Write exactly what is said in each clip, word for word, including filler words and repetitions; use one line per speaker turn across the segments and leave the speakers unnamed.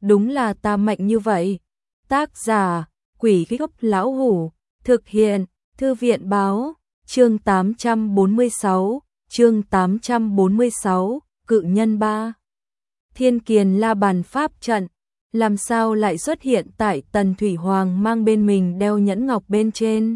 đúng là ta mạnh như vậy. Tác giả, Quỷ Gốc Lão Hủ, thực hiện, Thư viện báo, chương tám trăm bốn mươi sáu, chương tám trăm bốn mươi sáu, cự nhân ba. Thiên Kiền La Bàn pháp trận, làm sao lại xuất hiện tại Tần Thủy Hoàng mang bên mình đeo nhẫn ngọc bên trên?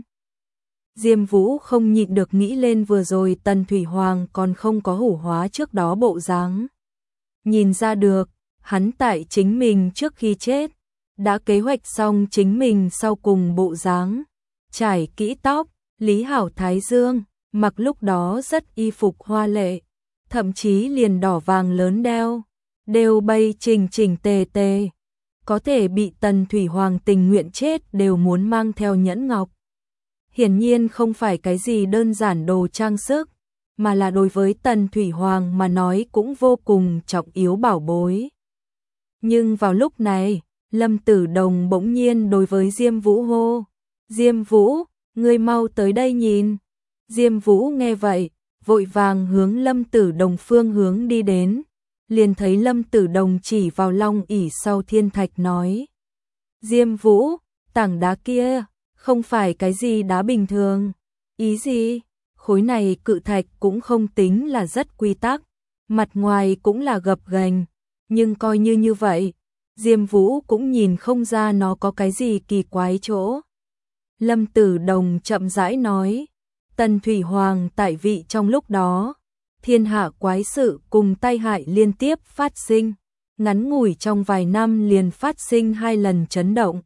Diêm Vũ không nhịn được nghĩ lên vừa rồi Tần Thủy Hoàng còn không có hủ hóa trước đó bộ dáng. Nhìn ra được, hắn tại chính mình trước khi chết, đã kế hoạch xong chính mình sau cùng bộ dáng. Trải kỹ tóc, lý hảo thái dương, mặc lúc đó rất y phục hoa lệ, thậm chí liền đỏ vàng lớn đeo, đều bay chỉnh chỉnh tề tề. Có thể bị Tần Thủy Hoàng tình nguyện chết đều muốn mang theo nhẫn ngọc. Hiển nhiên không phải cái gì đơn giản đồ trang sức, mà là đối với Tần Thủy Hoàng mà nói cũng vô cùng trọng yếu bảo bối. Nhưng vào lúc này, Lâm Tử Đồng bỗng nhiên đối với Diêm Vũ hô, Diêm Vũ, ngươi mau tới đây nhìn. Diêm Vũ nghe vậy, vội vàng hướng Lâm Tử Đồng phương hướng đi đến, liền thấy Lâm Tử Đồng chỉ vào long ỷ sau thiên thạch nói, Diêm Vũ, tảng đá kia, không phải cái gì đá bình thường. Ý gì? Khối này cự thạch cũng không tính là rất quy tắc, mặt ngoài cũng là gập ghềnh, nhưng coi như như vậy, Diêm Vũ cũng nhìn không ra nó có cái gì kỳ quái chỗ. Lâm Tử Đồng chậm rãi nói, Tần Thủy Hoàng tại vị trong lúc đó, thiên hạ quái sự cùng tai hại liên tiếp phát sinh, ngắn ngủi trong vài năm liền phát sinh hai lần chấn động.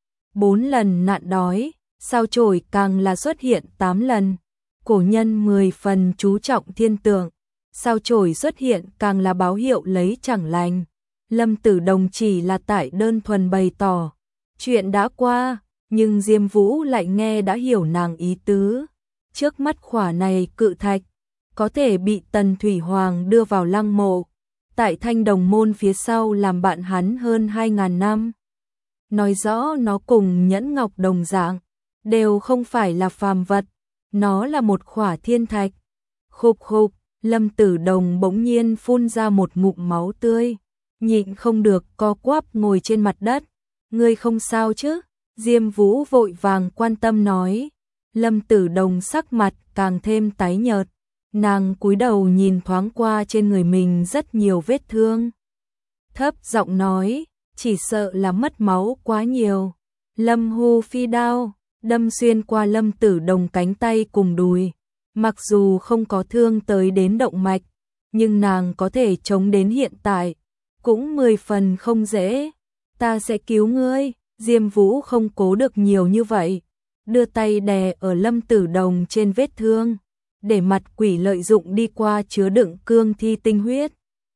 Bốn lần nạn đói, sao chổi càng là xuất hiện tám lần. Cổ nhân mười phần chú trọng thiên tượng, sao chổi xuất hiện càng là báo hiệu lấy chẳng lành. Lâm Tử Đồng chỉ là tại đơn thuần bày tỏ chuyện đã qua, nhưng Diêm Vũ lại nghe đã hiểu nàng ý tứ. Trước mắt khỏa này cự thạch, có thể bị Tần Thủy Hoàng đưa vào lăng mộ, tại Thanh Đồng Môn phía sau làm bạn hắn hơn hai ngàn năm. Nói rõ nó cùng nhẫn ngọc đồng dạng, đều không phải là phàm vật, nó là một khỏa thiên thạch. Khục khục, Lâm Tử Đồng bỗng nhiên phun ra một ngụm máu tươi, nhịn không được co quắp ngồi trên mặt đất. Ngươi không sao chứ? Diêm Vũ vội vàng quan tâm nói. Lâm Tử Đồng sắc mặt càng thêm tái nhợt, nàng cúi đầu nhìn thoáng qua trên người mình rất nhiều vết thương. Thấp giọng nói, chỉ sợ là mất máu quá nhiều. Lâm Hu phi đao, đâm xuyên qua Lâm Tử Đồng cánh tay cùng đùi. Mặc dù không có thương tới đến động mạch, nhưng nàng có thể chống đến hiện tại, cũng mười phần không dễ. Ta sẽ cứu ngươi. Diêm Vũ không cố được nhiều như vậy, đưa tay đè ở Lâm Tử Đồng trên vết thương, để mặt quỷ lợi dụng đi qua chứa đựng cương thi tinh huyết,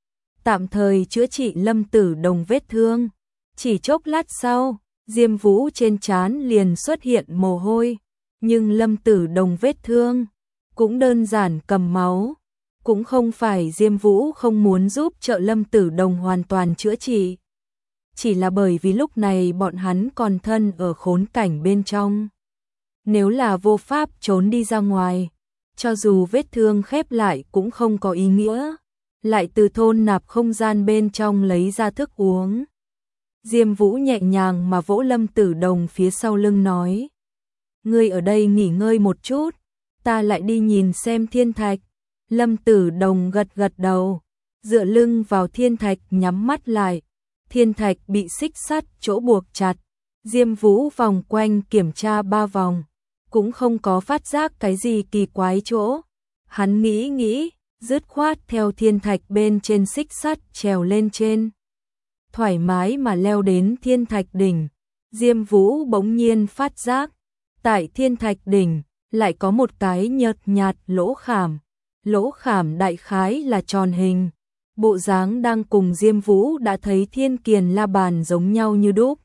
tạm thời chữa trị Lâm Tử Đồng vết thương. Chỉ chốc lát sau, Diêm Vũ trên trán liền xuất hiện mồ hôi, nhưng Lâm Tử Đồng vết thương cũng đơn giản cầm máu, cũng không phải Diêm Vũ không muốn giúp trợ Lâm Tử Đồng hoàn toàn chữa trị, chỉ là bởi vì lúc này bọn hắn còn thân ở khốn cảnh bên trong. Nếu là vô pháp trốn đi ra ngoài, cho dù vết thương khép lại cũng không có ý nghĩa, lại từ thôn nạp không gian bên trong lấy ra thức uống. Diêm Vũ nhẹ nhàng mà vỗ Lâm Tử Đồng phía sau lưng nói, ngươi ở đây nghỉ ngơi một chút, ta lại đi nhìn xem thiên thạch. Lâm Tử Đồng gật gật đầu, dựa lưng vào thiên thạch nhắm mắt lại. Thiên thạch bị xích sắt chỗ buộc chặt, Diêm Vũ vòng quanh kiểm tra ba vòng, cũng không có phát giác cái gì kỳ quái chỗ. Hắn nghĩ nghĩ, dứt khoát theo thiên thạch bên trên xích sắt trèo lên trên, thoải mái mà leo đến thiên thạch đỉnh. Diêm Vũ bỗng nhiên phát giác, tại thiên thạch đỉnh lại có một cái nhợt nhạt lỗ khảm, lỗ khảm đại khái là tròn hình. Bộ dáng đang cùng Diêm Vũ đã thấy Thiên Kiền La Bàn giống nhau như đúc.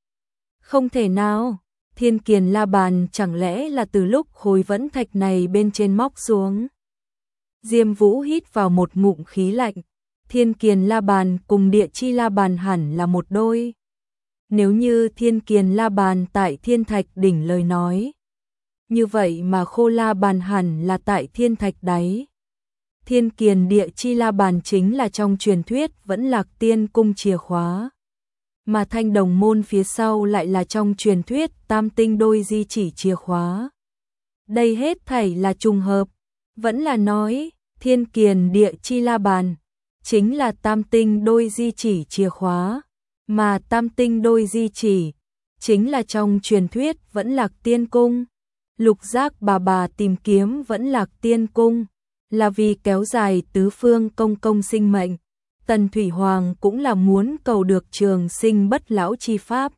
Không thể nào, Thiên Kiền La Bàn chẳng lẽ là từ lúc khối vẫn thạch này bên trên móc xuống. Diêm Vũ hít vào một ngụm khí lạnh, Thiên Kiền La Bàn cùng Địa Chi La Bàn hẳn là một đôi. Nếu như Thiên Kiền La Bàn tại thiên thạch đỉnh lời nói, như vậy mà Khô La Bàn hẳn là tại thiên thạch đáy. Thiên Kiền Địa Chi La Bàn chính là trong truyền thuyết Vẫn Lạc Tiên Cung chìa khóa. mà thanh đồng môn phía sau lại là trong truyền thuyết tam tinh đôi di chỉ chìa khóa. Đây hết thảy là trùng hợp, vẫn là nói, thiên kiền địa chi la bàn, chính là tam tinh đôi di chỉ chìa khóa, mà tam tinh đôi di chỉ, chính là trong truyền thuyết vẫn lạc tiên cung. Lục giác bà bà tìm kiếm vẫn lạc tiên cung, là vì kéo dài tứ phương công công sinh mệnh. Tần Thủy Hoàng cũng là muốn cầu được trường sinh bất lão chi pháp.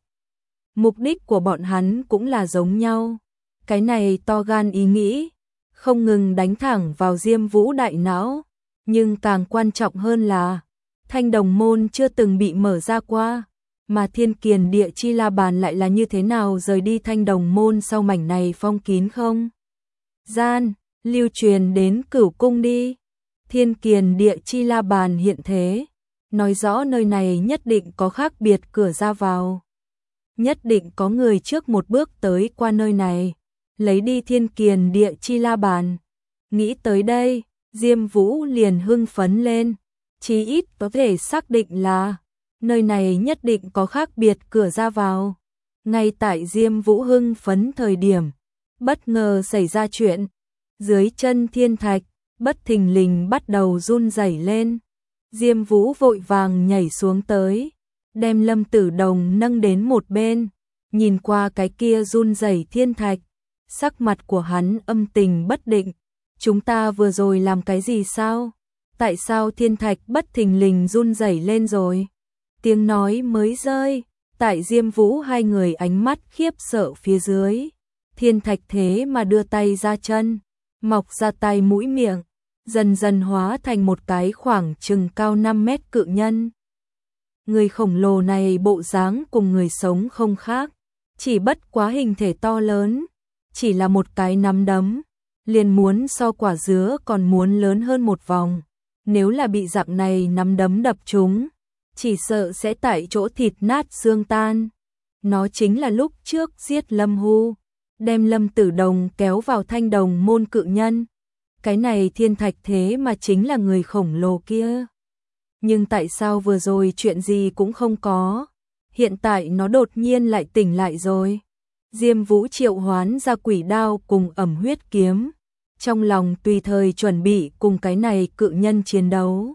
Mục đích của bọn hắn cũng là giống nhau. Cái này to gan ý nghĩ, không ngừng đánh thẳng vào Diêm Vũ đại não. Nhưng càng quan trọng hơn là, thanh đồng môn chưa từng bị mở ra qua, mà thiên kiền địa chi la bàn lại là như thế nào rời đi thanh đồng môn sau mảnh này phong kín không gian, lưu truyền đến cửu cung đi. Thiên kiền địa chi la bàn hiện thế, nói rõ nơi này nhất định có khác biệt cửa ra vào. Nhất định có người trước một bước tới qua nơi này, lấy đi thiên kiền địa chi la bàn. Nghĩ tới đây, Diêm Vũ liền hưng phấn lên, chí ít có thể xác định là nơi này nhất định có khác biệt cửa ra vào. Ngay tại Diêm Vũ hưng phấn thời điểm, bất ngờ xảy ra chuyện. Dưới chân thiên thạch, bất thình lình bắt đầu run rẩy lên. Diêm Vũ vội vàng nhảy xuống tới, đem Lâm Tử Đồng nâng đến một bên, nhìn qua cái kia run rẩy thiên thạch, sắc mặt của hắn âm tình bất định. Chúng ta vừa rồi làm cái gì sao? Tại sao thiên thạch bất thình lình run rẩy lên rồi? Tiếng nói mới rơi, tại Diêm Vũ hai người ánh mắt khiếp sợ phía dưới. Thiên thạch thế mà đưa tay ra chân, mọc ra tay mũi miệng, dần dần hóa thành một cái khoảng chừng cao năm mét cự nhân. Người khổng lồ này bộ dáng cùng người sống không khác, chỉ bất quá hình thể to lớn, chỉ là một cái nắm đấm, liền muốn so quả dứa còn muốn lớn hơn một vòng. Nếu là bị dạng này nắm đấm đập trúng, chỉ sợ sẽ tại chỗ thịt nát xương tan. Nó chính là lúc trước giết Lâm Hu, đem Lâm Tử Đồng kéo vào thanh đồng môn cự nhân. Cái này thiên thạch thế mà chính là người khổng lồ kia. Nhưng tại sao vừa rồi chuyện gì cũng không có, hiện tại nó đột nhiên lại tỉnh lại rồi. Diêm Vũ triệu hoán ra quỷ đao cùng ẩm huyết kiếm, trong lòng tùy thời chuẩn bị cùng cái này cự nhân chiến đấu.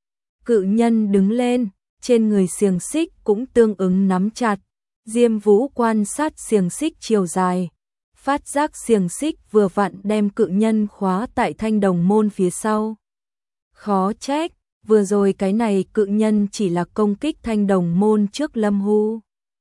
Cự nhân đứng lên, trên người xiềng xích cũng tương ứng nắm chặt. Diêm Vũ quan sát xiềng xích chiều dài, phát giác xiềng xích vừa vặn đem cự nhân khóa tại thanh đồng môn phía sau. Khó trách, vừa rồi cái này cự nhân chỉ là công kích thanh đồng môn trước Lâm Hu,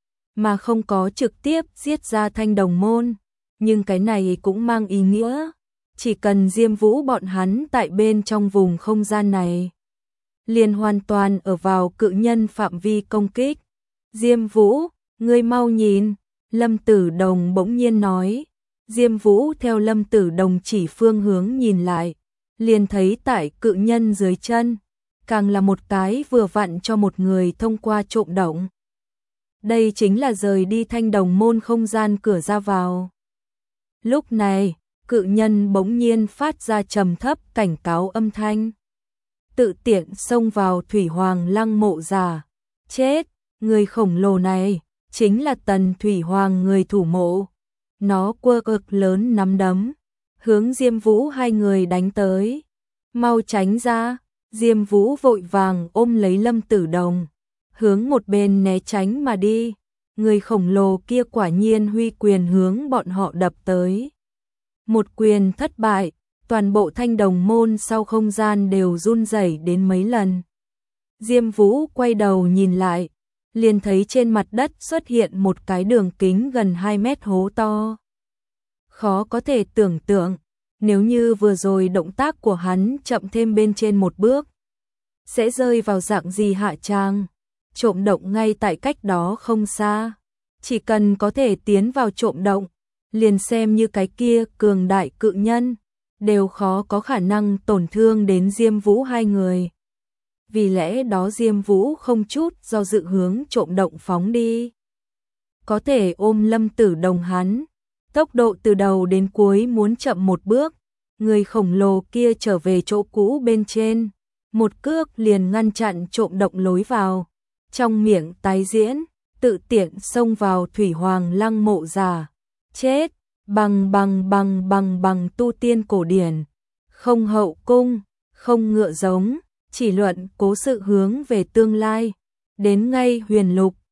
mà không có trực tiếp giết ra thanh đồng môn. Nhưng cái này cũng mang ý nghĩa, chỉ cần Diêm Vũ bọn hắn tại bên trong vùng không gian này, liền hoàn toàn ở vào cự nhân phạm vi công kích. Diêm Vũ, ngươi mau nhìn, Lâm Tử Đồng bỗng nhiên nói. Diêm Vũ theo Lâm Tử Đồng chỉ phương hướng nhìn lại, liền thấy tại cự nhân dưới chân, càng là một cái vừa vặn cho một người thông qua trộm động. Đây chính là rời đi thanh đồng môn không gian cửa ra vào. Lúc này, cự nhân bỗng nhiên phát ra trầm thấp cảnh cáo âm thanh. Tự tiện xông vào Thủy Hoàng lăng mộ giả. Chết, người khổng lồ này, chính là Tần Thủy Hoàng người thủ mộ. Nó quơ cực lớn nắm đấm, hướng Diêm Vũ hai người đánh tới. Mau tránh ra, Diêm Vũ vội vàng ôm lấy Lâm Tử Đồng, hướng một bên né tránh mà đi. Người khổng lồ kia quả nhiên huy quyền hướng bọn họ đập tới. Một quyền thất bại, toàn bộ thanh đồng môn sau không gian đều run rẩy đến mấy lần. Diêm Vũ quay đầu nhìn lại, liền thấy trên mặt đất xuất hiện một cái đường kính gần hai mét hố to. Khó có thể tưởng tượng, nếu như vừa rồi động tác của hắn chậm thêm bên trên một bước, sẽ rơi vào dạng gì hạ tràng. Trộm động ngay tại cách đó không xa, chỉ cần có thể tiến vào trộm động, liền xem như cái kia cường đại cự nhân, đều khó có khả năng tổn thương đến Diêm Vũ hai người. Vì lẽ đó Diêm Vũ không chút do dự hướng trộm động phóng đi. Có thể ôm Lâm Tử Đồng hắn, tốc độ từ đầu đến cuối muốn chậm một bước, người khổng lồ kia trở về chỗ cũ bên trên, một cước liền ngăn chặn trộm động lối vào, trong miệng tái diễn, tự tiện xông vào Thủy Hoàng Lăng mộ giả. Chết, bằng bằng bằng bằng bằng tu tiên cổ điển, không hậu cung, không ngựa giống, chỉ luận cố sự hướng về tương lai. Đến ngay huyền lục,